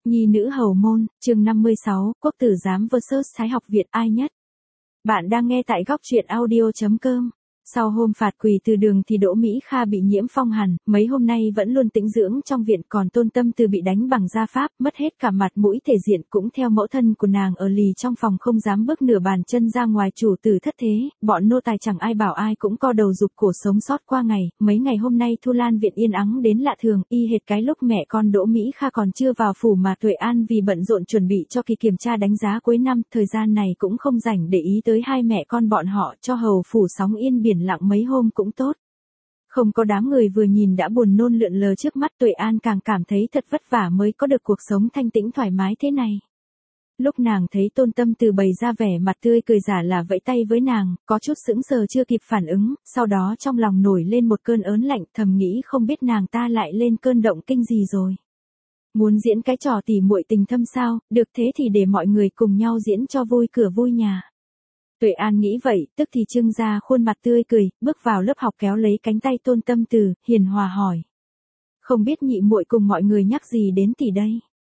Nhi nữ hầu môn, chương 56, Quốc tử giám vs Thái học viện ai nhất. Bạn đang nghe tại góc truyện audio.com. Sau hôm phạt quỳ từ đường thì Đỗ Mỹ Kha bị nhiễm phong hàn, mấy hôm nay vẫn luôn tĩnh dưỡng trong viện, còn Tôn Tâm Từ bị đánh bằng gia pháp, mất hết cả mặt mũi thể diện, cũng theo mẫu thân của nàng ở lì trong phòng không dám bước nửa bàn chân ra ngoài. Chủ tử thất thế, bọn nô tài chẳng ai bảo ai cũng co đầu rụt cổ sống sót qua ngày. Mấy ngày hôm nay Thu Lan viện yên ắng đến lạ thường, y hệt cái lúc mẹ con Đỗ Mỹ Kha còn chưa vào phủ mà Tuệ An vì bận rộn chuẩn bị cho kỳ kiểm tra đánh giá cuối năm, thời gian này cũng không rảnh để ý tới hai mẹ con bọn họ, cho hầu phủ sóng yên biển lặng mấy hôm cũng tốt. Không có đám người vừa nhìn đã buồn nôn lượn lờ trước mắt, Tuệ An càng cảm thấy thật vất vả mới có được cuộc sống thanh tĩnh thoải mái thế này. Lúc nàng thấy Tôn Tâm Từ bày ra vẻ mặt tươi cười giả là vẫy tay với nàng, có chút sững sờ chưa kịp phản ứng, sau đó trong lòng nổi lên một cơn ớn lạnh, thầm nghĩ không biết nàng ta lại lên cơn động kinh gì rồi. Muốn diễn cái trò tỉ muội tình thâm sao, được thế thì để mọi người cùng nhau diễn cho vui cửa vui nhà. Tuệ An nghĩ vậy, tức thì trưng ra khuôn mặt tươi cười, bước vào lớp học kéo lấy cánh tay Tôn Tâm Từ, hiền hòa hỏi. Không biết nhị muội cùng mọi người nhắc gì đến tỷ đây?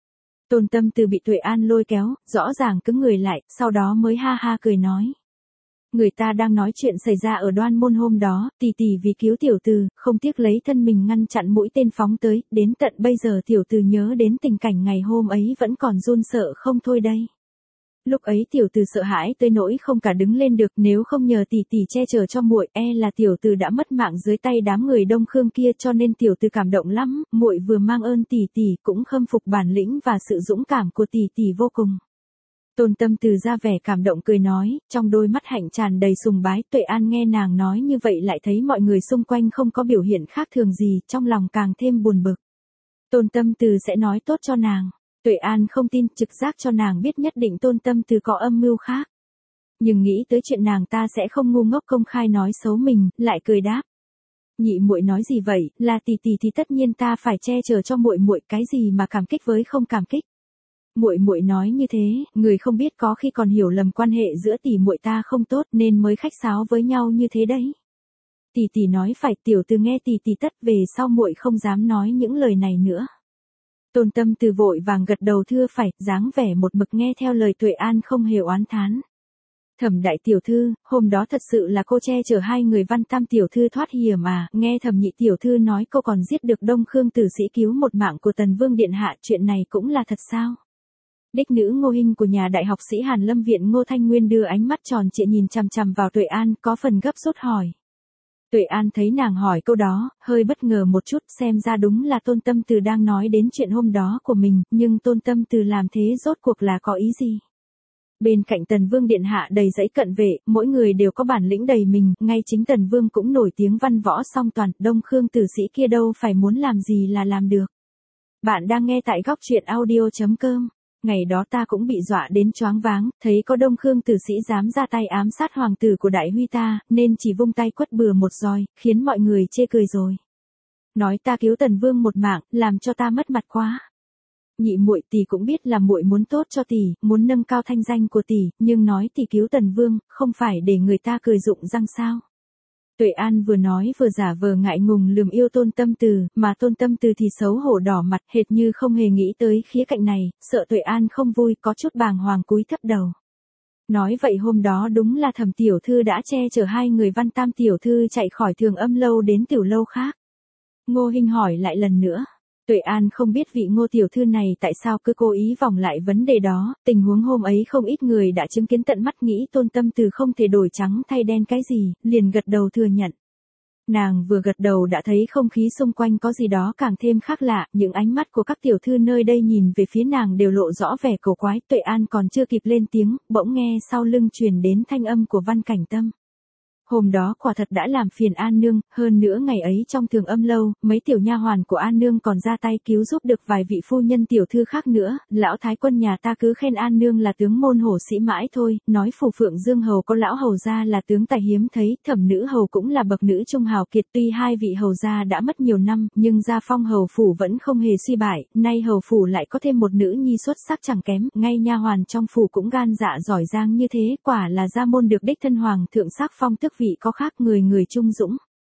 Tôn Tâm Từ bị Tuệ An lôi kéo, rõ ràng cứng người lại, sau đó mới ha ha cười nói. Người ta đang nói chuyện xảy ra ở Đoan Môn hôm đó, tỷ tỷ vì cứu tiểu từ, không tiếc lấy thân mình ngăn chặn mũi tên phóng tới, đến tận bây giờ tiểu từ nhớ đến tình cảnh ngày hôm ấy vẫn còn run sợ không thôi đây. Lúc ấy tiểu từ sợ hãi tới nỗi không cả đứng lên được, nếu không nhờ tỷ tỷ che chở cho muội, là tiểu từ đã mất mạng dưới tay đám người Đông Khương kia, cho nên tiểu từ cảm động lắm, muội vừa mang ơn tỷ tỷ cũng khâm phục bản lĩnh và sự dũng cảm của tỷ tỷ vô cùng. Tôn Tâm Từ ra vẻ cảm động cười nói, trong đôi mắt hạnh tràn đầy sùng bái. Tuệ An nghe nàng nói như vậy lại thấy mọi người xung quanh không có biểu hiện khác thường gì, trong lòng càng thêm buồn bực. Tôn Tâm Từ sẽ nói tốt cho nàng. Tuệ An không tin, trực giác cho nàng biết nhất định Tôn Tâm Từ có âm mưu khác. Nhưng nghĩ tới chuyện nàng ta sẽ không ngu ngốc công khai nói xấu mình, lại cười đáp. Nhị muội nói gì vậy, là tỷ tỷ thì tất nhiên ta phải che chở cho muội muội, cái gì mà cảm kích với không cảm kích. Muội muội nói như thế, người không biết có khi còn hiểu lầm quan hệ giữa tỷ muội ta không tốt nên mới khách sáo với nhau như thế đấy. Tỷ tỷ nói phải, tiểu từ nghe tỷ tỷ tất, về sau muội không dám nói những lời này nữa. Tôn Tâm Từ vội vàng gật đầu thưa phải, dáng vẻ một mực nghe theo lời Tuệ An không hề oán thán. Thẩm đại tiểu thư, hôm đó thật sự là cô che chở hai người Văn Tam tiểu thư thoát hiểm mà, nghe Thẩm nhị tiểu thư nói cô còn giết được Đông Khương tử sĩ cứu một mạng của Tần Vương điện hạ, chuyện này cũng là thật sao? Đích nữ Ngô Hinh của nhà đại học sĩ Hàn Lâm viện Ngô Thanh Nguyên đưa ánh mắt tròn trịa nhìn chằm chằm vào Tuệ An, có phần gấp rút hỏi. Tuệ An thấy nàng hỏi câu đó, hơi bất ngờ một chút, xem ra đúng là Tôn Tâm Từ đang nói đến chuyện hôm đó của mình, nhưng Tôn Tâm Từ làm thế rốt cuộc là có ý gì? Bên cạnh Tần Vương điện hạ đầy dãy cận vệ, mỗi người đều có bản lĩnh đầy mình, ngay chính Tần Vương cũng nổi tiếng văn võ song toàn, Đông Khương tử sĩ kia đâu phải muốn làm gì là làm được. Bạn đang nghe tại góc truyện audio.com. Ngày đó ta cũng bị dọa đến choáng váng, thấy có Đông Khương tử sĩ dám ra tay ám sát hoàng tử của đại huy ta, nên chỉ vung tay quất bừa một roi, khiến mọi người chê cười rồi. Nói ta cứu Tần Vương một mạng, làm cho ta mất mặt quá. Nhị muội tỷ cũng biết là muội muốn tốt cho tỷ, muốn nâng cao thanh danh của tỷ, nhưng nói tỷ cứu Tần Vương, không phải để người ta cười rụng răng sao? Tuệ An vừa nói vừa giả vờ ngại ngùng lườm yêu Tôn Tâm Từ, mà Tôn Tâm Từ thì xấu hổ đỏ mặt, hệt như không hề nghĩ tới khía cạnh này, sợ Tuệ An không vui, có chút bàng hoàng cúi thấp đầu. Nói vậy hôm đó đúng là Thẩm tiểu thư đã che chở hai người Văn Tam tiểu thư chạy khỏi Thường Âm lâu đến tiểu lâu khác. Ngô Hinh hỏi lại lần nữa. Tuệ An không biết vị Ngô tiểu thư này tại sao cứ cố ý vòng lại vấn đề đó, tình huống hôm ấy không ít người đã chứng kiến tận mắt, nghĩ Tôn Tâm Từ không thể đổi trắng thay đen cái gì, liền gật đầu thừa nhận. Nàng vừa gật đầu đã thấy không khí xung quanh có gì đó càng thêm khác lạ, những ánh mắt của các tiểu thư nơi đây nhìn về phía nàng đều lộ rõ vẻ cổ quái. Tuệ An còn chưa kịp lên tiếng, bỗng nghe sau lưng truyền đến thanh âm của Văn Cảnh Tâm. Hôm đó quả thật đã làm phiền An nương, hơn nữa ngày ấy trong Thường Âm lâu, mấy tiểu nha hoàn của An nương còn ra tay cứu giúp được vài vị phu nhân tiểu thư khác nữa, lão thái quân nhà ta cứ khen An nương là tướng môn hổ sĩ mãi thôi, nói phủ Phượng Dương hầu có lão hầu gia là tướng tài hiếm thấy, Thẩm nữ hầu cũng là bậc nữ trung hào kiệt, tuy hai vị hầu gia đã mất nhiều năm, nhưng gia phong hầu phủ vẫn không hề suy bại, nay hầu phủ lại có thêm một nữ nhi xuất sắc chẳng kém, ngay nha hoàn trong phủ cũng gan dạ giỏi giang như thế, quả là gia môn được đích thân hoàng thượng sắc phong tước vị có khác, người người trung dũng.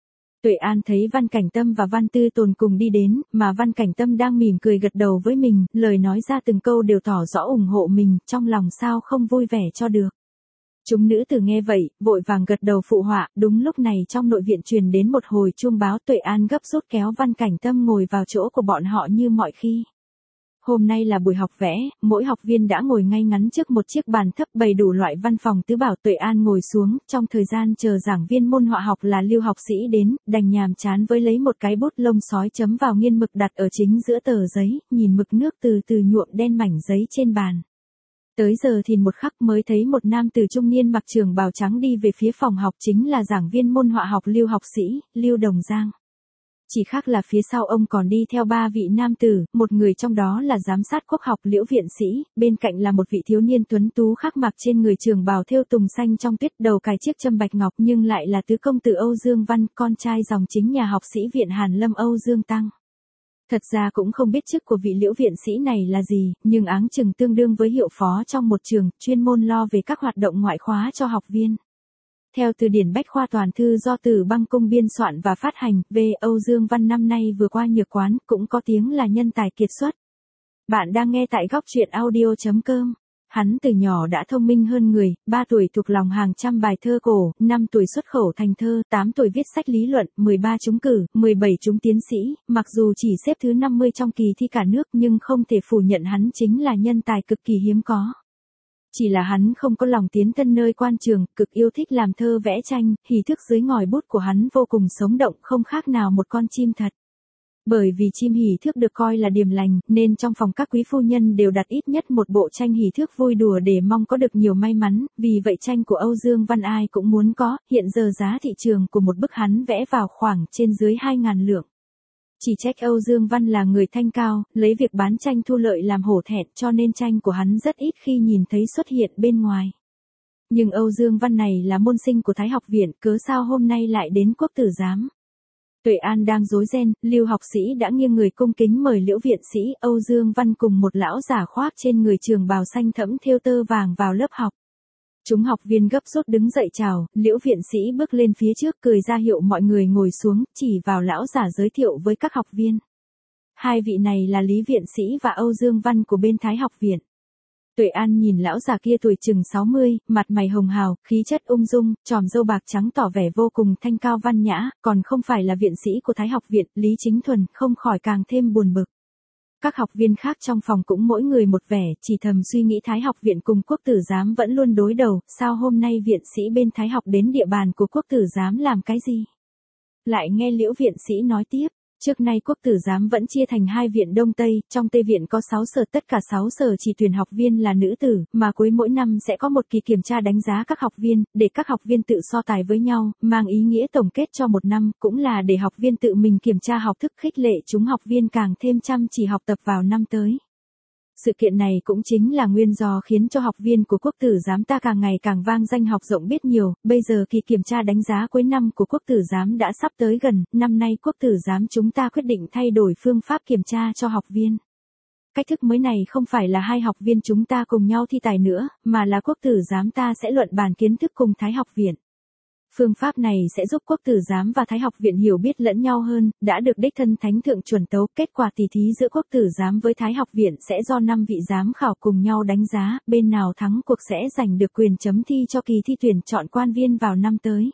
Tuệ An thấy Văn Cảnh Tâm và Văn Tư Tồn cùng đi đến, mà Văn Cảnh Tâm đang mỉm cười gật đầu với mình, lời nói ra từng câu đều tỏ rõ ủng hộ mình, trong lòng sao không vui vẻ cho được. Chúng nữ tử nghe vậy, vội vàng gật đầu phụ họa, đúng lúc này trong nội viện truyền đến một hồi chuông báo. Tuệ An gấp rút kéo Văn Cảnh Tâm ngồi vào chỗ của bọn họ như mọi khi. Hôm nay là buổi học vẽ, mỗi học viên đã ngồi ngay ngắn trước một chiếc bàn thấp bày đủ loại văn phòng tứ bảo. Tuệ An ngồi xuống, trong thời gian chờ giảng viên môn họa học là Lưu học sĩ đến, đành nhàm chán với lấy một cái bút lông sói chấm vào nghiên mực đặt ở chính giữa tờ giấy, nhìn mực nước từ từ nhuộm đen mảnh giấy trên bàn. Tới giờ thì một khắc mới thấy một nam tử trung niên mặc trường bào trắng đi về phía phòng học, chính là giảng viên môn họa học Lưu học sĩ, Lưu Đồng Giang. Chỉ khác là phía sau ông còn đi theo 3 vị nam tử, một người trong đó là giám sát quốc học Liễu viện sĩ, bên cạnh là một vị thiếu niên tuấn tú khác mặc trên người trường bào thêu tùng xanh trong tuyết, đầu cài chiếc châm bạch ngọc, nhưng lại là tứ công tử Âu Dương Văn, con trai dòng chính nhà học sĩ viện Hàn Lâm Âu Dương Tăng. Thật ra cũng không biết chức của vị Liễu viện sĩ này là gì, nhưng áng chừng tương đương với hiệu phó trong một trường, chuyên môn lo về các hoạt động ngoại khóa cho học viên. Theo từ điển Bách khoa toàn thư do Từ Băng Cung biên soạn và phát hành, Âu Dương Văn năm nay vừa qua nhược quán, cũng có tiếng là nhân tài kiệt xuất. Bạn đang nghe tại góc truyện audio.com. Hắn từ nhỏ đã thông minh hơn người, 3 tuổi thuộc lòng hàng trăm bài thơ cổ, 5 tuổi xuất khẩu thành thơ, 8 tuổi viết sách lý luận, 13 trúng cử, 17 trúng tiến sĩ, mặc dù chỉ xếp thứ 50 trong kỳ thi cả nước nhưng không thể phủ nhận hắn chính là nhân tài cực kỳ hiếm có. Chỉ là hắn không có lòng tiến thân nơi quan trường, cực yêu thích làm thơ vẽ tranh, hỉ thức dưới ngòi bút của hắn vô cùng sống động, không khác nào một con chim thật. Bởi vì chim hỉ thước được coi là điềm lành, nên trong phòng các quý phu nhân đều đặt ít nhất một bộ tranh hỉ thước vui đùa để mong có được nhiều may mắn, vì vậy tranh của Âu Dương Văn ai cũng muốn có, hiện giờ giá thị trường của một bức hắn vẽ vào khoảng trên dưới 2.000 lượng. Chỉ trách Âu Dương Văn là người thanh cao, lấy việc bán tranh thu lợi làm hổ thẹn, cho nên tranh của hắn rất ít khi nhìn thấy xuất hiện bên ngoài. Nhưng Âu Dương Văn này là môn sinh của Thái học viện, cớ sao hôm nay lại đến quốc tử giám. Tuệ An đang rối ren, Lưu học sĩ đã nghiêng người cung kính mời Liễu viện sĩ, Âu Dương Văn cùng một lão giả khoác trên người trường bào xanh thẫm thêu tơ vàng vào lớp học. Chúng học viên gấp rút đứng dậy chào, Liễu viện sĩ bước lên phía trước cười ra hiệu mọi người ngồi xuống, chỉ vào lão giả giới thiệu với các học viên. Hai vị này là Lý viện sĩ và Âu Dương Văn của bên Thái học viện. Tuệ An nhìn lão già kia tuổi chừng 60, mặt mày hồng hào, khí chất ung dung, tròm râu bạc trắng tỏ vẻ vô cùng thanh cao văn nhã, còn không phải là viện sĩ của Thái học viện, Lý Chính Thuần, không khỏi càng thêm buồn bực. Các học viên khác trong phòng cũng mỗi người một vẻ, chỉ thầm suy nghĩ Thái học viện cùng quốc tử giám vẫn luôn đối đầu, sao hôm nay viện sĩ bên Thái học đến địa bàn của quốc tử giám làm cái gì? Lại nghe Liễu viện sĩ nói tiếp. Trước nay quốc tử giám vẫn chia thành 2 viện Đông Tây, trong Tây viện có 6 sở, tất cả 6 sở chỉ tuyển học viên là nữ tử, mà cuối mỗi năm sẽ có một kỳ kiểm tra đánh giá các học viên, để các học viên tự so tài với nhau, mang ý nghĩa tổng kết cho một năm, cũng là để học viên tự mình kiểm tra học thức, khích lệ chúng học viên càng thêm chăm chỉ học tập vào năm tới. Sự kiện này cũng chính là nguyên do khiến cho học viên của quốc tử giám ta càng ngày càng vang danh học rộng biết nhiều, bây giờ kỳ kiểm tra đánh giá cuối năm của quốc tử giám đã sắp tới gần, năm nay quốc tử giám chúng ta quyết định thay đổi phương pháp kiểm tra cho học viên. Cách thức mới này không phải là 2 học viên chúng ta cùng nhau thi tài nữa, mà là quốc tử giám ta sẽ luận bàn kiến thức cùng Thái học viện. Phương pháp này sẽ giúp quốc tử giám và Thái học viện hiểu biết lẫn nhau hơn, đã được đích thân Thánh thượng chuẩn tấu, kết quả tỷ thí giữa quốc tử giám với Thái học viện sẽ do 5 vị giám khảo cùng nhau đánh giá, bên nào thắng cuộc sẽ giành được quyền chấm thi cho kỳ thi tuyển chọn quan viên vào năm tới.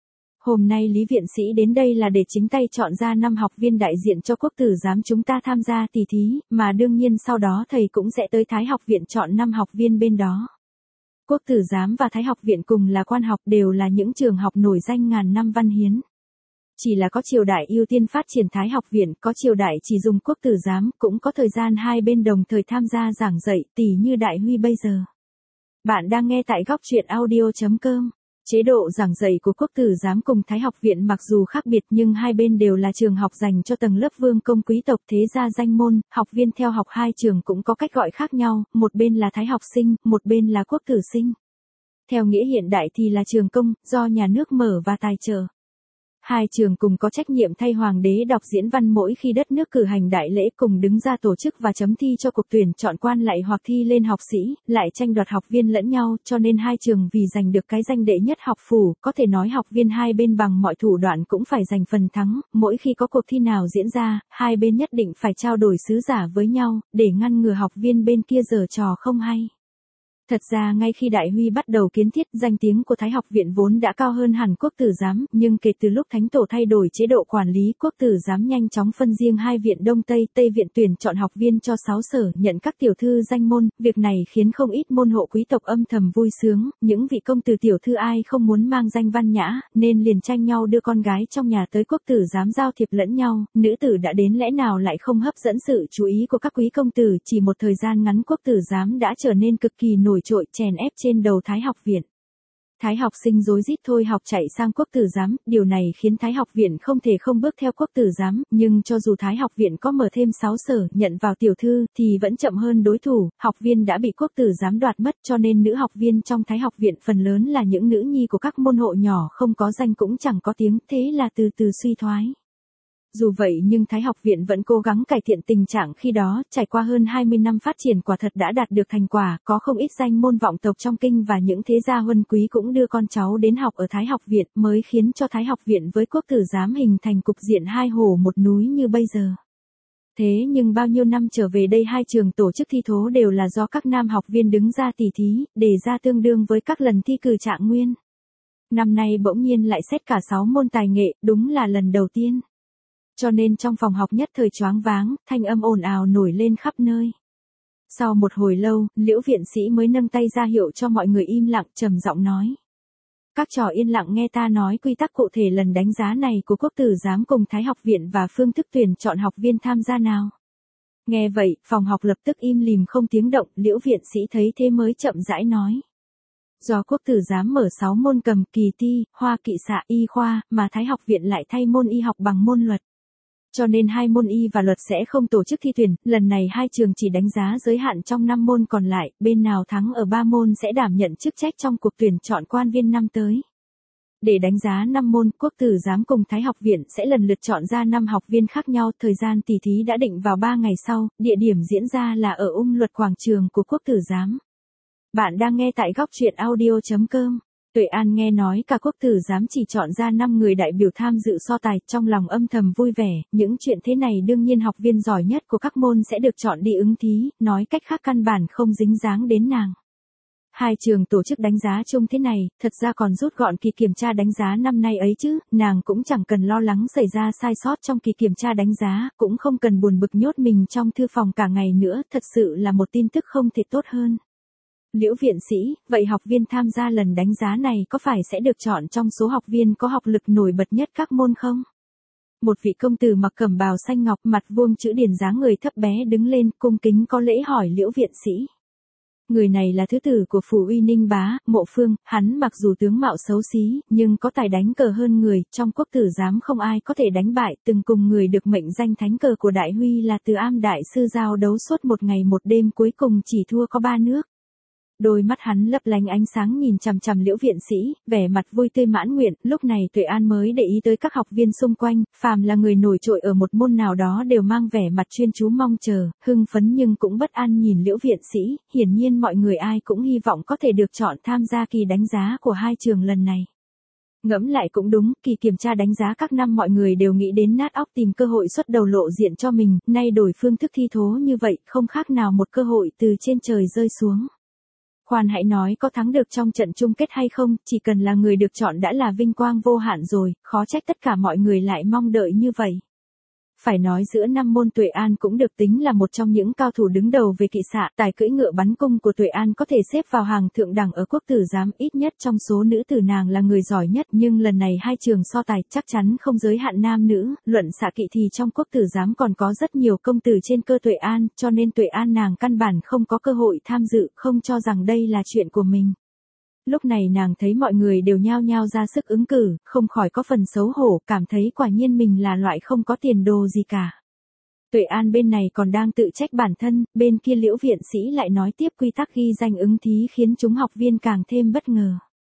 Hôm nay Lý viện sĩ đến đây là để chính tay chọn ra 5 học viên đại diện cho quốc tử giám chúng ta tham gia tỷ thí, mà đương nhiên sau đó thầy cũng sẽ tới Thái học viện chọn 5 học viên bên đó. Quốc tử giám và Thái học viện cùng là quan học, đều là những trường học nổi danh ngàn năm văn hiến. Chỉ là có triều đại ưu tiên phát triển Thái học viện, có triều đại chỉ dùng quốc tử giám, cũng có thời gian hai bên đồng thời tham gia giảng dạy, tỉ như Đại Huy bây giờ. Bạn đang nghe tại góc truyện audio.com. Chế độ giảng dạy của quốc tử giám cùng Thái học viện mặc dù khác biệt nhưng hai bên đều là trường học dành cho tầng lớp vương công quý tộc thế gia danh môn, học viên theo học hai trường cũng có cách gọi khác nhau, một bên là Thái học sinh, một bên là quốc tử sinh. Theo nghĩa hiện đại thì là trường công, do nhà nước mở và tài trợ. Hai trường cùng có trách nhiệm thay hoàng đế đọc diễn văn mỗi khi đất nước cử hành đại lễ, cùng đứng ra tổ chức và chấm thi cho cuộc tuyển chọn quan lại hoặc thi lên học sĩ, lại tranh đoạt học viên lẫn nhau, cho nên hai trường vì giành được cái danh đệ nhất học phủ, có thể nói học viên hai bên bằng mọi thủ đoạn cũng phải giành phần thắng, mỗi khi có cuộc thi nào diễn ra, hai bên nhất định phải trao đổi sứ giả với nhau, để ngăn ngừa học viên bên kia giở trò không hay. Thật ra ngay khi Đại Huy bắt đầu kiến thiết, danh tiếng của Thái học viện vốn đã cao hơn hẳn Quốc tử giám, nhưng kể từ lúc Thánh tổ thay đổi chế độ quản lý, Quốc tử giám nhanh chóng phân riêng hai viện Đông Tây, Tây viện tuyển chọn học viên cho 6 sở, nhận các tiểu thư danh môn, việc này khiến không ít môn hộ quý tộc âm thầm vui sướng, những vị công tử tiểu thư ai không muốn mang danh văn nhã, nên liền tranh nhau đưa con gái trong nhà tới Quốc tử giám giao thiệp lẫn nhau, nữ tử đã đến lẽ nào lại không hấp dẫn sự chú ý của các quý công tử, chỉ một thời gian ngắn Quốc tử giám đã trở nên cực kỳ nổi trội chèn ép trên đầu Thái học viện. Thái học sinh rối rít thôi học chạy sang Quốc tử giám, điều này khiến Thái học viện không thể không bước theo Quốc tử giám, nhưng cho dù Thái học viện có mở thêm 6 sở nhận vào tiểu thư thì vẫn chậm hơn đối thủ, học viên đã bị Quốc tử giám đoạt mất, cho nên nữ học viên trong Thái học viện phần lớn là những nữ nhi của các môn hộ nhỏ không có danh cũng chẳng có tiếng, thế là từ từ suy thoái. Dù vậy nhưng Thái học viện vẫn cố gắng cải thiện tình trạng khi đó, trải qua hơn 20 năm phát triển quả thật đã đạt được thành quả, có không ít danh môn vọng tộc trong kinh và những thế gia huân quý cũng đưa con cháu đến học ở Thái học viện, mới khiến cho Thái học viện với Quốc tử giám hình thành cục diện hai hồ một núi như bây giờ. Thế nhưng bao nhiêu năm trở về đây hai trường tổ chức thi thố đều là do các nam học viên đứng ra tỉ thí, đề ra tương đương với các lần thi cử trạng nguyên. Năm nay bỗng nhiên lại xét cả 6 môn tài nghệ, đúng là lần đầu tiên. Cho nên trong phòng học nhất thời choáng váng, thanh âm ồn ào nổi lên khắp nơi. Sau một hồi lâu, Liễu viện sĩ mới nâng tay ra hiệu cho mọi người im lặng, trầm giọng nói. Các trò yên lặng nghe ta nói quy tắc cụ thể lần đánh giá này của Quốc tử giám cùng Thái học viện và phương thức tuyển chọn học viên tham gia nào. Nghe vậy, phòng học lập tức im lìm không tiếng động, Liễu viện sĩ thấy thế mới chậm rãi nói. Do Quốc tử giám mở 6 môn cầm, kỳ thi, hoa kỵ xạ, y khoa, mà Thái học viện lại thay môn y học bằng môn luật. Cho nên hai môn y và luật sẽ không tổ chức thi tuyển, lần này hai trường chỉ đánh giá giới hạn trong 5 môn còn lại, bên nào thắng ở 3 môn sẽ đảm nhận chức trách trong cuộc tuyển chọn quan viên năm tới. Để đánh giá 5 môn, Quốc tử giám cùng Thái học viện sẽ lần lượt chọn ra 5 học viên khác nhau, thời gian tỉ thí đã định vào 3 ngày sau, địa điểm diễn ra là ở Luật quảng trường của Quốc tử giám. Bạn đang nghe tại góc truyện audio.com. Tuệ An nghe nói cả Quốc tử giám chỉ chọn ra 5 người đại biểu tham dự so tài, trong lòng âm thầm vui vẻ, những chuyện thế này đương nhiên học viên giỏi nhất của các môn sẽ được chọn đi ứng thí, nói cách khác căn bản không dính dáng đến nàng. Hai trường tổ chức đánh giá chung thế này, thật ra còn rút gọn kỳ kiểm tra đánh giá năm nay ấy chứ, nàng cũng chẳng cần lo lắng xảy ra sai sót trong kỳ kiểm tra đánh giá, cũng không cần buồn bực nhốt mình trong thư phòng cả ngày nữa, thật sự là một tin tức không thể tốt hơn. Liễu viện sĩ, vậy học viên tham gia lần đánh giá này có phải sẽ được chọn trong số học viên có học lực nổi bật nhất các môn không? Một vị công tử mặc cẩm bào xanh ngọc, mặt vuông chữ điển dáng người thấp bé đứng lên, cung kính có lễ hỏi Liễu viện sĩ. Người này là thứ tử của phủ uy Ninh bá, Mộ Phương, hắn mặc dù tướng mạo xấu xí, nhưng có tài đánh cờ hơn người, trong Quốc tử giám không ai có thể đánh bại, từng cùng người được mệnh danh thánh cờ của Đại Huy là Từ Am đại sư giao đấu suốt một ngày một đêm cuối cùng chỉ thua có 3 nước. Đôi mắt hắn lấp lánh ánh sáng nhìn chằm chằm Liễu viện sĩ, vẻ mặt vui tươi mãn nguyện, lúc này Tuệ An mới để ý tới các học viên xung quanh, phàm là người nổi trội ở một môn nào đó đều mang vẻ mặt chuyên chú mong chờ, hưng phấn nhưng cũng bất an nhìn Liễu viện sĩ, hiển nhiên mọi người ai cũng hy vọng có thể được chọn tham gia kỳ đánh giá của hai trường lần này. Ngẫm lại cũng đúng, kỳ kiểm tra đánh giá các năm mọi người đều nghĩ đến nát óc tìm cơ hội xuất đầu lộ diện cho mình, nay đổi phương thức thi thố như vậy, không khác nào một cơ hội từ trên trời rơi xuống. Khoan hãy nói có thắng được trong trận chung kết hay không, chỉ cần là người được chọn đã là vinh quang vô hạn rồi, khó trách tất cả mọi người lại mong đợi như vậy. Phải nói giữa 5 môn Tuệ An cũng được tính là một trong những cao thủ đứng đầu về kỵ xạ, tài cưỡi ngựa bắn cung của Tuệ An có thể xếp vào hàng thượng đẳng ở Quốc tử giám, ít nhất trong số nữ tử nàng là người giỏi nhất, nhưng lần này hai trường so tài chắc chắn không giới hạn nam nữ, luận xạ kỵ thì trong Quốc tử giám còn có rất nhiều công tử trên cơ Tuệ An, cho nên Tuệ An nàng căn bản không có cơ hội tham dự, không cho rằng đây là chuyện của mình. Lúc này nàng thấy mọi người đều nhao nhao ra sức ứng cử, không khỏi có phần xấu hổ, cảm thấy quả nhiên mình là loại không có tiền đồ gì cả. Tuệ An bên này còn đang tự trách bản thân, bên kia Liễu viện sĩ lại nói tiếp quy tắc ghi danh ứng thí khiến chúng học viên càng thêm bất ngờ.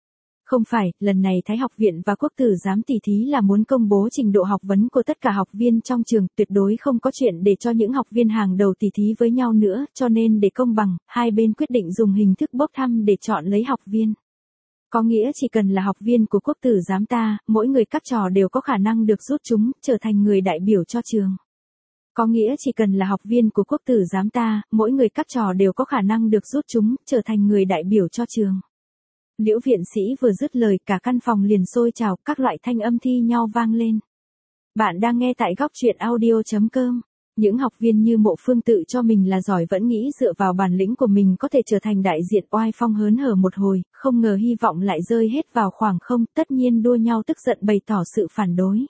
Không phải, lần này Thái học viện và quốc tử giám tỷ thí là muốn công bố trình độ học vấn của tất cả học viên trong trường, tuyệt đối không có chuyện để cho những học viên hàng đầu tỷ thí với nhau nữa, cho nên để công bằng, hai bên quyết định dùng hình thức bốc thăm để chọn lấy học viên. Có nghĩa chỉ cần là học viên của quốc tử giám ta, mỗi người các trò đều có khả năng được rút chúng, trở thành người đại biểu cho trường. Có nghĩa chỉ cần là học viên của quốc tử giám ta, mỗi người các trò đều có khả năng được rút chúng, trở thành người đại biểu cho trường. Liễu viện sĩ vừa dứt lời, cả căn phòng liền sôi trào, các loại thanh âm thi nhau vang lên. Bạn đang nghe tại góc truyện audio.com. Những học viên như Mộ Phương tự cho mình là giỏi vẫn nghĩ dựa vào bản lĩnh của mình có thể trở thành đại diện oai phong hớn hở một hồi, không ngờ hy vọng lại rơi hết vào khoảng không, tất nhiên đua nhau tức giận bày tỏ sự phản đối.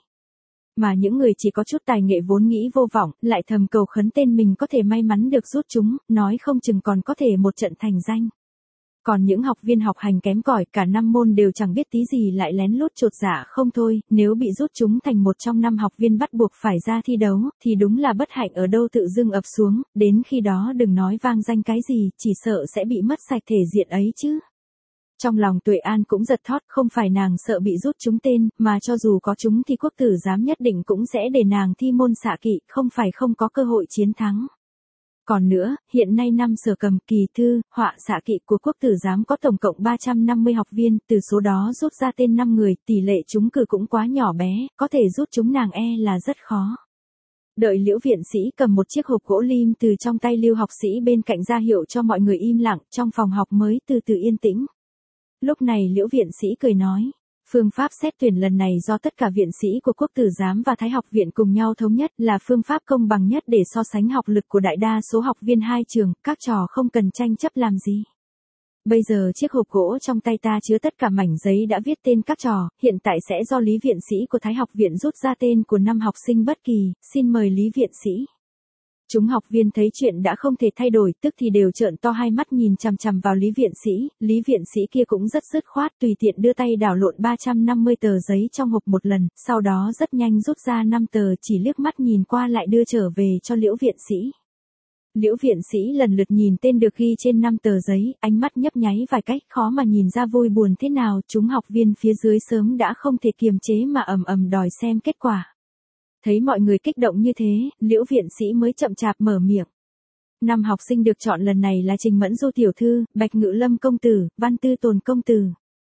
Mà những người chỉ có chút tài nghệ vốn nghĩ vô vọng, lại thầm cầu khấn tên mình có thể may mắn được rút chúng, nói không chừng còn có thể một trận thành danh. Còn những học viên học hành kém cỏi cả năm môn đều chẳng biết tí gì lại lén lút chột dạ không thôi, nếu bị rút chúng thành một trong 5 học viên bắt buộc phải ra thi đấu, thì đúng là bất hạnh ở đâu tự dưng ập xuống, đến khi đó đừng nói vang danh cái gì, chỉ sợ sẽ bị mất sạch thể diện ấy chứ. Trong lòng Tuệ An cũng giật thót, không phải nàng sợ bị rút chúng tên, mà cho dù có chúng thì quốc tử giám nhất định cũng sẽ để nàng thi môn xạ kỵ, không phải không có cơ hội chiến thắng. Còn nữa, hiện nay năm sở cầm, kỳ thư, họa xạ kỵ của quốc tử giám có tổng cộng 350 học viên, từ số đó rút ra tên 5 người, tỷ lệ trúng cử cũng quá nhỏ bé, có thể rút chúng nàng là rất khó. Đợi Liễu viện sĩ cầm một chiếc hộp gỗ lim từ trong tay Lưu học sĩ bên cạnh ra hiệu cho mọi người im lặng, trong phòng học mới từ từ yên tĩnh. Lúc này Liễu viện sĩ cười nói. Phương pháp xét tuyển lần này do tất cả viện sĩ của quốc tử giám và Thái học viện cùng nhau thống nhất là phương pháp công bằng nhất để so sánh học lực của đại đa số học viên hai trường, các trò không cần tranh chấp làm gì. Bây giờ chiếc hộp gỗ trong tay ta chứa tất cả mảnh giấy đã viết tên các trò, hiện tại sẽ do Lý viện sĩ của Thái học viện rút ra tên của 5 học sinh bất kỳ, xin mời Lý viện sĩ. Chúng học viên thấy chuyện đã không thể thay đổi, tức thì đều trợn to hai mắt nhìn chằm chằm vào Lý viện sĩ kia cũng rất dứt khoát, tùy tiện đưa tay đảo lộn 350 tờ giấy trong hộp một lần, sau đó rất nhanh rút ra 5 tờ, chỉ liếc mắt nhìn qua lại đưa trở về cho Liễu viện sĩ. Liễu viện sĩ lần lượt nhìn tên được ghi trên 5 tờ giấy, ánh mắt nhấp nháy vài cách, khó mà nhìn ra vui buồn thế nào, chúng học viên phía dưới sớm đã không thể kiềm chế mà ầm ầm đòi xem kết quả. Thấy mọi người kích động như thế, Liễu viện sĩ mới chậm chạp mở miệng. 5 học sinh được chọn lần này là Trình Mẫn Du tiểu thư, Bạch Ngự Lâm công tử, Văn Tư Tồn công tử.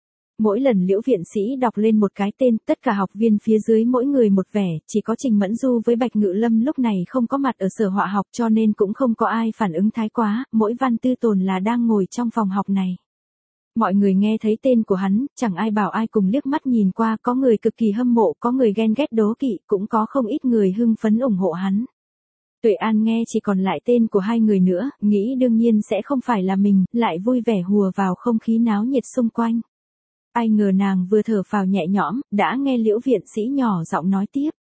Mỗi lần Liễu viện sĩ đọc lên một cái tên, tất cả học viên phía dưới mỗi người một vẻ, chỉ có Trình Mẫn Du với Bạch Ngự Lâm lúc này không có mặt ở sở họa học cho nên cũng không có ai phản ứng thái quá, mỗi Văn Tư Tồn là đang ngồi trong phòng học này. Mọi người nghe thấy tên của hắn, chẳng ai bảo ai cùng liếc mắt nhìn qua, có người cực kỳ hâm mộ, có người ghen ghét đố kỵ, cũng có không ít người hưng phấn ủng hộ hắn. Tuệ An nghe chỉ còn lại tên của hai người nữa, nghĩ đương nhiên sẽ không phải là mình, lại vui vẻ hùa vào không khí náo nhiệt xung quanh. Ai ngờ nàng vừa thở phào nhẹ nhõm, đã nghe Liễu viện sĩ nhỏ giọng nói tiếp.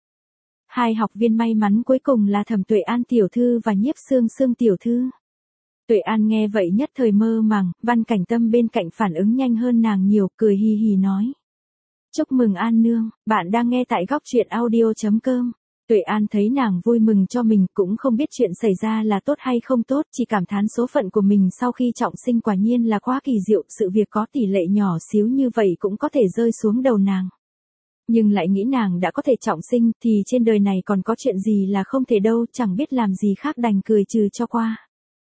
2 học viên may mắn cuối cùng là Thẩm Tuệ An tiểu thư và Nhiếp Sương Sương tiểu thư. Tuệ An nghe vậy nhất thời mơ màng, Văn Cảnh Tâm bên cạnh phản ứng nhanh hơn nàng nhiều, cười hì hì nói. Chúc mừng An nương, bạn đang nghe tại góc truyện audio.com. Tuệ An thấy nàng vui mừng cho mình, cũng không biết chuyện xảy ra là tốt hay không tốt, chỉ cảm thán số phận của mình sau khi trọng sinh quả nhiên là quá kỳ diệu, sự việc có tỷ lệ nhỏ xíu như vậy cũng có thể rơi xuống đầu nàng. Nhưng lại nghĩ nàng đã có thể trọng sinh, thì trên đời này còn có chuyện gì là không thể đâu, chẳng biết làm gì khác đành cười trừ cho qua.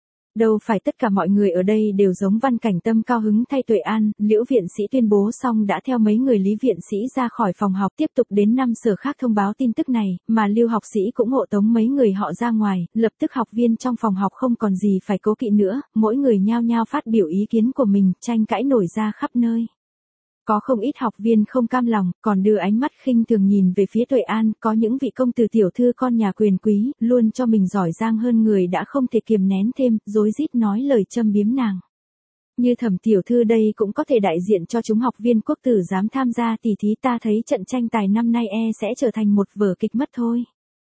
Đâu phải tất cả mọi người ở đây đều giống Văn Cảnh Tâm cao hứng thay Tuệ An, Liễu viện sĩ tuyên bố xong đã theo mấy người Lý viện sĩ ra khỏi phòng học tiếp tục đến 5 sở khác thông báo tin tức này, mà Lưu học sĩ cũng hộ tống mấy người họ ra ngoài, lập tức học viên trong phòng học không còn gì phải cố kỵ nữa, mỗi người nhao nhao phát biểu ý kiến của mình, tranh cãi nổi ra khắp nơi. Có không ít học viên không cam lòng, còn đưa ánh mắt khinh thường nhìn về phía Tuệ An, có những vị công tử tiểu thư con nhà quyền quý, luôn cho mình giỏi giang hơn người đã không thể kiềm nén thêm, rối rít nói lời châm biếm nàng. Như Thẩm tiểu thư đây cũng có thể đại diện cho chúng học viên quốc tử giám tham gia tỷ thí, ta thấy trận tranh tài năm nay sẽ trở thành một vở kịch mất thôi.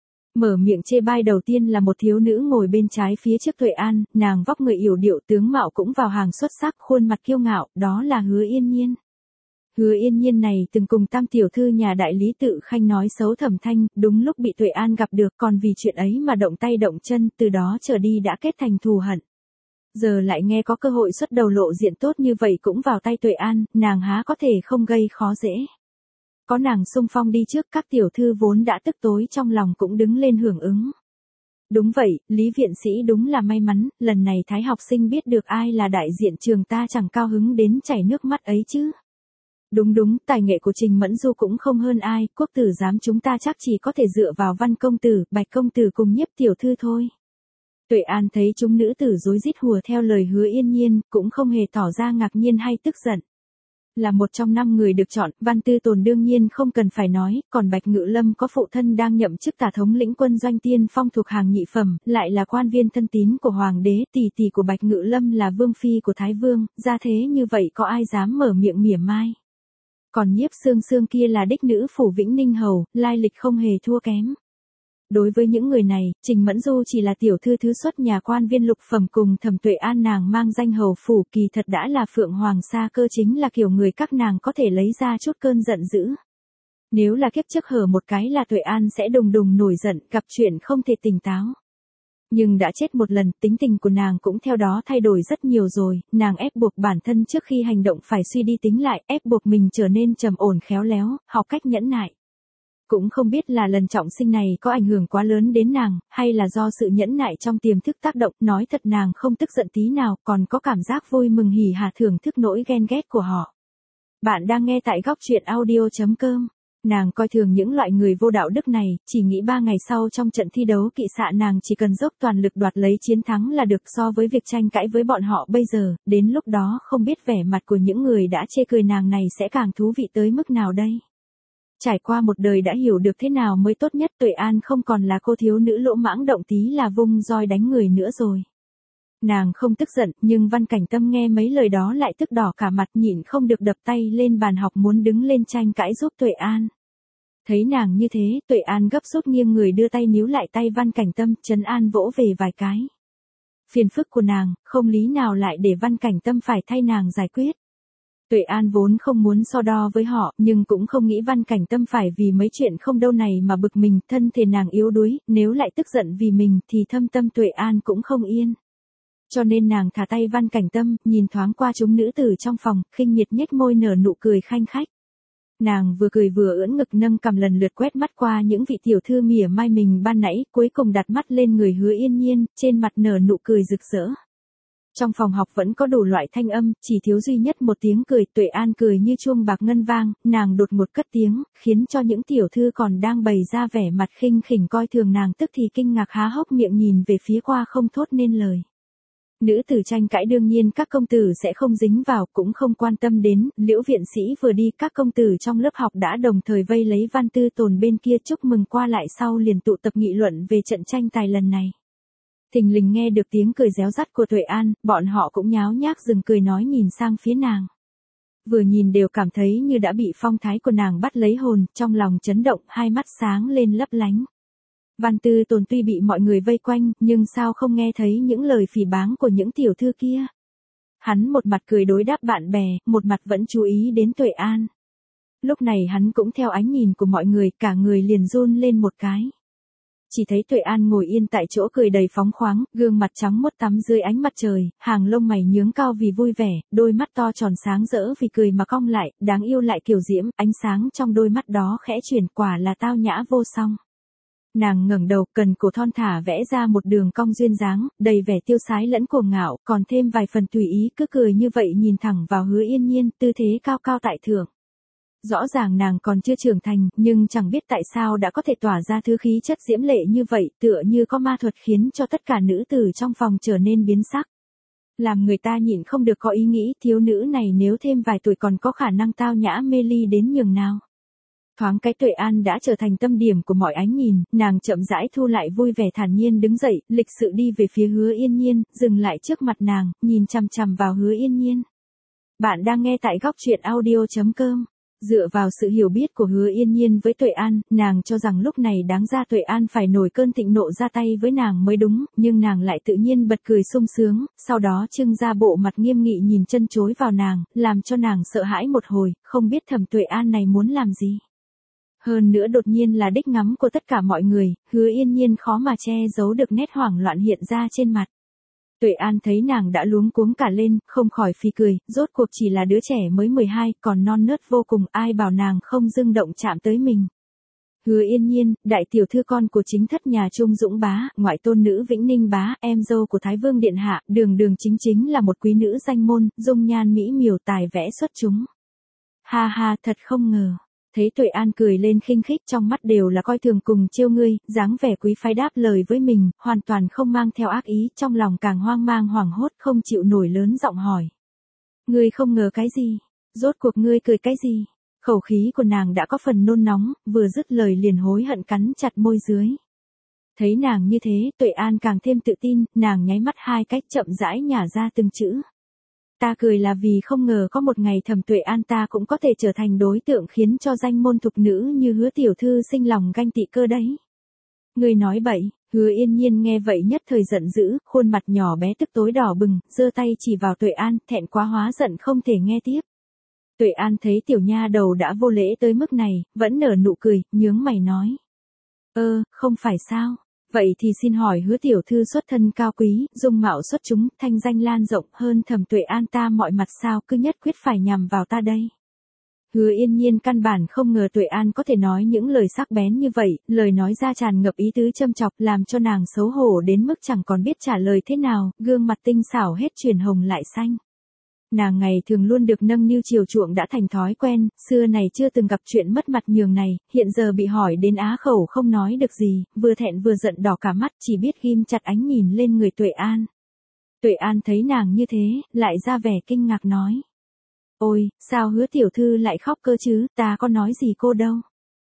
Mở miệng chê bai đầu tiên là một thiếu nữ ngồi bên trái phía trước Tuệ An, nàng vóc người yểu điệu tướng mạo cũng vào hàng xuất sắc, khuôn mặt kiêu ngạo, đó là Hứa Yên Nhiên. Hứa Yên Nhiên này từng cùng Tam tiểu thư nhà đại lý Tự Khanh nói xấu Thẩm Thanh, đúng lúc bị Tuệ An gặp được, còn vì chuyện ấy mà động tay động chân, từ đó trở đi đã kết thành thù hận. Giờ lại nghe có cơ hội xuất đầu lộ diện tốt như vậy cũng vào tay Tuệ An, nàng há có thể không gây khó dễ. Có nàng xung phong đi trước, các tiểu thư vốn đã tức tối trong lòng cũng đứng lên hưởng ứng. Đúng vậy, Lý viện sĩ đúng là may mắn, lần này Thái học sinh biết được ai là đại diện trường ta chẳng cao hứng đến chảy nước mắt ấy chứ. Đúng, tài nghệ của Trình Mẫn Du cũng không hơn ai, quốc tử giám chúng ta chắc chỉ có thể dựa vào Văn công tử, Bạch công tử cùng Nhiếp tiểu thư thôi. Tuệ An thấy chúng nữ tử rối rít hùa theo lời Hứa Yên Nhiên, cũng không hề tỏ ra ngạc nhiên hay tức giận. Là một trong 5 người được chọn, Văn Tư Tồn đương nhiên không cần phải nói, còn Bạch Ngự Lâm có phụ thân đang nhậm chức tả thống lĩnh quân doanh tiên phong thuộc hàng nhị phẩm, lại là quan viên thân tín của hoàng đế, tỷ của Bạch Ngự Lâm là vương phi của Thái Vương, ra thế như vậy có ai dám mở miệng mỉa mai. Còn Nhiếp Sương Sương kia là đích nữ phủ Vĩnh Ninh hầu, lai lịch không hề thua kém. Đối với những người này, Trình Mẫn Du chỉ là tiểu thư thứ xuất nhà quan viên lục phẩm cùng Thẩm Tuệ An nàng mang danh hầu phủ, kỳ thật đã là Phượng Hoàng Sa Cơ, chính là kiểu người các nàng có thể lấy ra chút cơn giận dữ. Nếu là kiếp trước hở một cái là Tuệ An sẽ đùng đùng nổi giận, gặp chuyện không thể tỉnh táo. Nhưng đã chết một lần, tính tình của nàng cũng theo đó thay đổi rất nhiều rồi, nàng ép buộc bản thân trước khi hành động phải suy đi tính lại, ép buộc mình trở nên trầm ổn khéo léo, học cách nhẫn nại. Cũng không biết là lần trọng sinh này có ảnh hưởng quá lớn đến nàng, hay là do sự nhẫn nại trong tiềm thức tác động, nói thật nàng không tức giận tí nào, còn có cảm giác vui mừng hỉ hả thưởng thức nỗi ghen ghét của họ. Bạn đang nghe tại góc truyện audio.com. Nàng coi thường những loại người vô đạo đức này, chỉ nghĩ 3 ngày sau trong trận thi đấu kỵ xạ nàng chỉ cần dốc toàn lực đoạt lấy chiến thắng là được, so với việc tranh cãi với bọn họ bây giờ, đến lúc đó không biết vẻ mặt của những người đã chê cười nàng này sẽ càng thú vị tới mức nào đây. Trải qua một đời đã hiểu được thế nào mới tốt nhất, Tuệ An không còn là cô thiếu nữ lỗ mãng động tí là vung roi đánh người nữa rồi. Nàng không tức giận, nhưng Văn Cảnh Tâm nghe mấy lời đó lại tức đỏ cả mặt, nhịn không được đập tay lên bàn học muốn đứng lên tranh cãi giúp Tuệ An. Thấy nàng như thế, Tuệ An gấp rút nghiêng người đưa tay níu lại tay Văn Cảnh Tâm, trấn an vỗ về vài cái. Phiền phức của nàng, không lý nào lại để Văn Cảnh Tâm phải thay nàng giải quyết. Tuệ An vốn không muốn so đo với họ, nhưng cũng không nghĩ Văn Cảnh Tâm phải vì mấy chuyện không đâu này mà bực mình, thân thể nàng yếu đuối, nếu lại tức giận vì mình thì thâm tâm Tuệ An cũng không yên. Cho nên nàng thả tay Văn Cảnh Tâm, nhìn thoáng qua chúng nữ tử trong phòng, khinh miệt nhếch môi nở nụ cười khanh khách. Nàng vừa cười vừa ưỡn ngực nâng cằm lần lượt quét mắt qua những vị tiểu thư mỉa mai mình ban nãy, cuối cùng đặt mắt lên người Hứa Yên Nhiên, trên mặt nở nụ cười rực rỡ. Trong phòng học vẫn có đủ loại thanh âm, chỉ thiếu duy nhất một tiếng cười, Tuệ An cười như chuông bạc ngân vang, nàng đột ngột cất tiếng, khiến cho những tiểu thư còn đang bày ra vẻ mặt khinh khỉnh coi thường nàng tức thì kinh ngạc há hốc miệng nhìn về phía qua không thốt nên lời. Nữ tử tranh cãi đương nhiên các công tử sẽ không dính vào, cũng không quan tâm đến, Liễu viện sĩ vừa đi các công tử trong lớp học đã đồng thời vây lấy Văn Tư Tồn bên kia chúc mừng qua lại sau liền tụ tập nghị luận về trận tranh tài lần này. Thình lình nghe được tiếng cười réo rắt của Tuệ An, bọn họ cũng nháo nhác dừng cười nói nhìn sang phía nàng. Vừa nhìn đều cảm thấy như đã bị phong thái của nàng bắt lấy hồn, trong lòng chấn động, hai mắt sáng lên lấp lánh. Văn Tư Tồn tuy bị mọi người vây quanh, nhưng sao không nghe thấy những lời phỉ báng của những tiểu thư kia. Hắn một mặt cười đối đáp bạn bè, một mặt vẫn chú ý đến Tuệ An. Lúc này hắn cũng theo ánh nhìn của mọi người, cả người liền run lên một cái. Chỉ thấy Tuệ An ngồi yên tại chỗ cười đầy phóng khoáng, gương mặt trắng muốt tắm dưới ánh mặt trời, hàng lông mày nhướng cao vì vui vẻ, đôi mắt to tròn sáng rỡ vì cười mà cong lại, đáng yêu lại kiều diễm, ánh sáng trong đôi mắt đó khẽ chuyển, quả là tao nhã vô song. Nàng ngẩng đầu, cần cổ thon thả vẽ ra một đường cong duyên dáng, đầy vẻ tiêu sái lẫn cuồng ngạo, còn thêm vài phần tùy ý, cứ cười như vậy nhìn thẳng vào Hứa Yên Nhiên, tư thế cao cao tại thượng. Rõ ràng nàng còn chưa trưởng thành, nhưng chẳng biết tại sao đã có thể tỏa ra thứ khí chất diễm lệ như vậy, tựa như có ma thuật khiến cho tất cả nữ tử trong phòng trở nên biến sắc. Làm người ta nhịn không được có ý nghĩ, thiếu nữ này nếu thêm vài tuổi còn có khả năng tao nhã mê ly đến nhường nào. Thoáng cái Tuệ An đã trở thành tâm điểm của mọi ánh nhìn, nàng chậm rãi thu lại vui vẻ thản nhiên đứng dậy, lịch sự đi về phía Hứa Yên Nhiên, dừng lại trước mặt nàng, nhìn chằm chằm vào Hứa Yên Nhiên. Bạn đang nghe tại góc truyện audio.com. Dựa vào sự hiểu biết của Hứa Yên Nhiên với Tuệ An, nàng cho rằng lúc này đáng ra Tuệ An phải nổi cơn thịnh nộ ra tay với nàng mới đúng, nhưng nàng lại tự nhiên bật cười sung sướng, sau đó trưng ra bộ mặt nghiêm nghị nhìn chân chối vào nàng, làm cho nàng sợ hãi một hồi, không biết Thẩm Tuệ An này muốn làm gì. Hơn nữa đột nhiên là đích ngắm của tất cả mọi người, Hứa Yên Nhiên khó mà che giấu được nét hoảng loạn hiện ra trên mặt. Tuệ An thấy nàng đã luống cuống cả lên, không khỏi phì cười, rốt cuộc chỉ là đứa trẻ mới 12, còn non nớt vô cùng, ai bảo nàng không dưng động chạm tới mình. Hứa Yên Nhiên, đại tiểu thư con của chính thất nhà Trung Dũng bá, ngoại tôn nữ Vĩnh Ninh bá, em dâu của Thái Vương điện hạ, đường đường chính là một quý nữ danh môn, dung nhan mỹ miều tài vẽ xuất chúng. Ha ha, thật không ngờ. Thấy Tuệ An cười lên khinh khích, trong mắt đều là coi thường cùng trêu ngươi, dáng vẻ quý phái đáp lời với mình, hoàn toàn không mang theo ác ý, trong lòng càng hoang mang hoảng hốt, không chịu nổi, lớn giọng hỏi. Ngươi không ngờ cái gì? Rốt cuộc ngươi cười cái gì? Khẩu khí của nàng đã có phần nôn nóng, vừa dứt lời liền hối hận cắn chặt môi dưới. Thấy nàng như thế, Tuệ An càng thêm tự tin, nàng nháy mắt hai cách chậm rãi nhả ra từng chữ. Ta cười là vì không ngờ có một ngày Thẩm Tuệ An ta cũng có thể trở thành đối tượng khiến cho danh môn thục nữ như Hứa tiểu thư sinh lòng ganh tị cơ đấy. Ngươi nói bậy. Hứa Yên Nhiên nghe vậy nhất thời giận dữ, khuôn mặt nhỏ bé tức tối đỏ bừng, giơ tay chỉ vào Tuệ An, thẹn quá hóa giận không thể nghe tiếp. Tuệ An thấy tiểu nha đầu đã vô lễ tới mức này, vẫn nở nụ cười, nhướng mày nói. Không phải sao? Vậy thì xin hỏi Hứa tiểu thư xuất thân cao quý, dung mạo xuất chúng, thanh danh lan rộng hơn Thẩm Tuệ An ta mọi mặt sao cứ nhất quyết phải nhằm vào ta đây? Hứa Yên Nhiên căn bản không ngờ Tuệ An có thể nói những lời sắc bén như vậy, lời nói ra tràn ngập ý tứ châm chọc làm cho nàng xấu hổ đến mức chẳng còn biết trả lời thế nào, gương mặt tinh xảo hết chuyển hồng lại xanh. Nàng ngày thường luôn được nâng niu chiều chuộng đã thành thói quen, xưa này chưa từng gặp chuyện mất mặt nhường này, hiện giờ bị hỏi đến á khẩu không nói được gì, vừa thẹn vừa giận đỏ cả mắt, chỉ biết ghim chặt ánh nhìn lên người Tuệ An. Tuệ An thấy nàng như thế, lại ra vẻ kinh ngạc nói. Ôi, sao Hứa tiểu thư lại khóc cơ chứ, ta có nói gì cô đâu.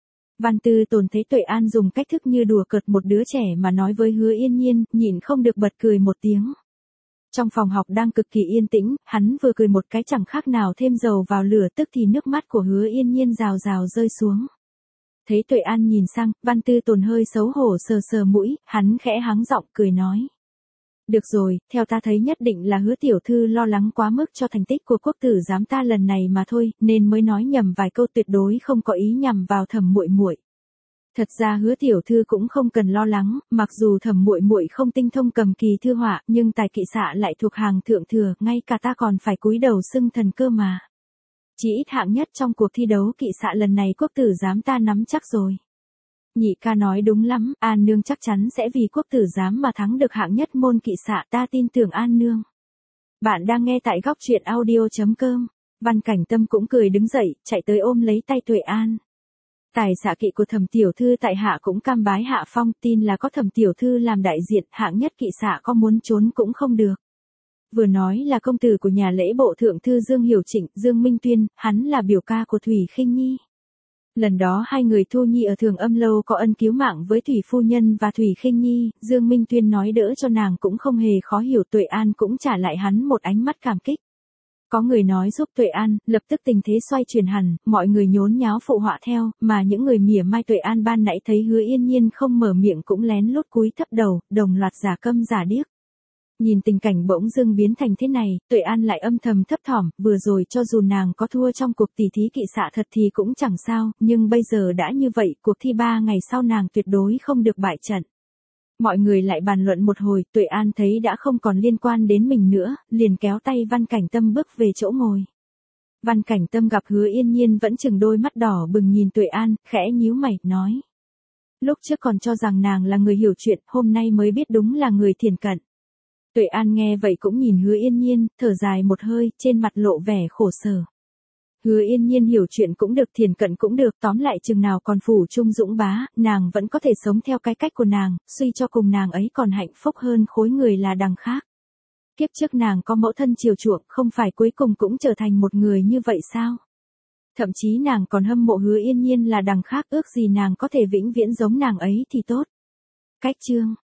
Văn Tư Tồn thấy Tuệ An dùng cách thức như đùa cợt một đứa trẻ mà nói với Hứa Yên Nhiên, nhịn không được bật cười một tiếng. Trong phòng học đang cực kỳ yên tĩnh, hắn vừa cười một cái chẳng khác nào thêm dầu vào lửa, tức thì nước mắt của Hứa Yên Nhiên rào rào rơi xuống. Thấy Tuệ An nhìn sang, Văn Tư Tồn hơi xấu hổ sờ sờ mũi, hắn khẽ hắng giọng cười nói. Được rồi, theo ta thấy nhất định là Hứa tiểu thư lo lắng quá mức cho thành tích của quốc tử giám ta lần này mà thôi, nên mới nói nhầm vài câu, tuyệt đối không có ý nhằm vào Thẩm muội muội. Thật ra Hứa tiểu thư cũng không cần lo lắng, mặc dù Thẩm muội muội không tinh thông cầm kỳ thư họa, nhưng tài kỵ xạ lại thuộc hàng thượng thừa, ngay cả ta còn phải cúi đầu xưng thần cơ mà. Chỉ ít hạng nhất trong cuộc thi đấu kỵ xạ lần này quốc tử giám ta nắm chắc rồi. Nhị ca nói đúng lắm, An nương chắc chắn sẽ vì quốc tử giám mà thắng được hạng nhất môn kỵ xạ, ta tin tưởng An nương. Bạn đang nghe tại góc truyện audio.com. Văn Cảnh Tâm cũng cười đứng dậy, chạy tới ôm lấy tay Tuệ An. Tài xạ kỵ của Thẩm tiểu thư tại hạ cũng cam bái hạ phong, tin là có Thẩm tiểu thư làm đại diện, hạng nhất kỵ xạ có muốn trốn cũng không được. Vừa nói là công tử của nhà lễ bộ thượng thư Dương Hiểu Trịnh, Dương Minh Tuyên, hắn là biểu ca của Thủy Khinh Nhi. Lần đó hai người Thu Nhi ở Thường Âm lâu có ân cứu mạng với Thủy phu nhân và Thủy Khinh Nhi, Dương Minh Tuyên nói đỡ cho nàng cũng không hề khó hiểu, Tuệ An cũng trả lại hắn một ánh mắt cảm kích. Có người nói giúp Tuệ An, lập tức tình thế xoay chuyển hẳn, mọi người nhốn nháo phụ họa theo, mà những người mỉa mai Tuệ An ban nãy thấy Hứa Yên Nhiên không mở miệng cũng lén lút cúi thấp đầu, đồng loạt giả câm giả điếc. Nhìn tình cảnh bỗng dưng biến thành thế này, Tuệ An lại âm thầm thấp thỏm, vừa rồi cho dù nàng có thua trong cuộc tỷ thí kỵ xạ thật thì cũng chẳng sao, nhưng bây giờ đã như vậy, cuộc thi 3 ngày sau nàng tuyệt đối không được bại trận. Mọi người lại bàn luận một hồi, Tuệ An thấy đã không còn liên quan đến mình nữa, liền kéo tay Văn Cảnh Tâm bước về chỗ ngồi. Văn Cảnh Tâm gặp Hứa Yên Nhiên vẫn chừng đôi mắt đỏ bừng nhìn Tuệ An, khẽ nhíu mày, nói. Lúc trước còn cho rằng nàng là người hiểu chuyện, hôm nay mới biết đúng là người thiển cận. Tuệ An nghe vậy cũng nhìn Hứa Yên Nhiên, thở dài một hơi, trên mặt lộ vẻ khổ sở. Hứa Yên Nhiên hiểu chuyện cũng được, thiển cận cũng được, tóm lại chừng nào còn phủ Trung Dũng bá, nàng vẫn có thể sống theo cái cách của nàng, suy cho cùng nàng ấy còn hạnh phúc hơn khối người là đằng khác. Kiếp trước nàng có mẫu thân chiều chuộng, không phải cuối cùng cũng trở thành một người như vậy sao? Thậm chí nàng còn hâm mộ Hứa Yên Nhiên là đằng khác, ước gì nàng có thể vĩnh viễn giống nàng ấy thì tốt. Cách chương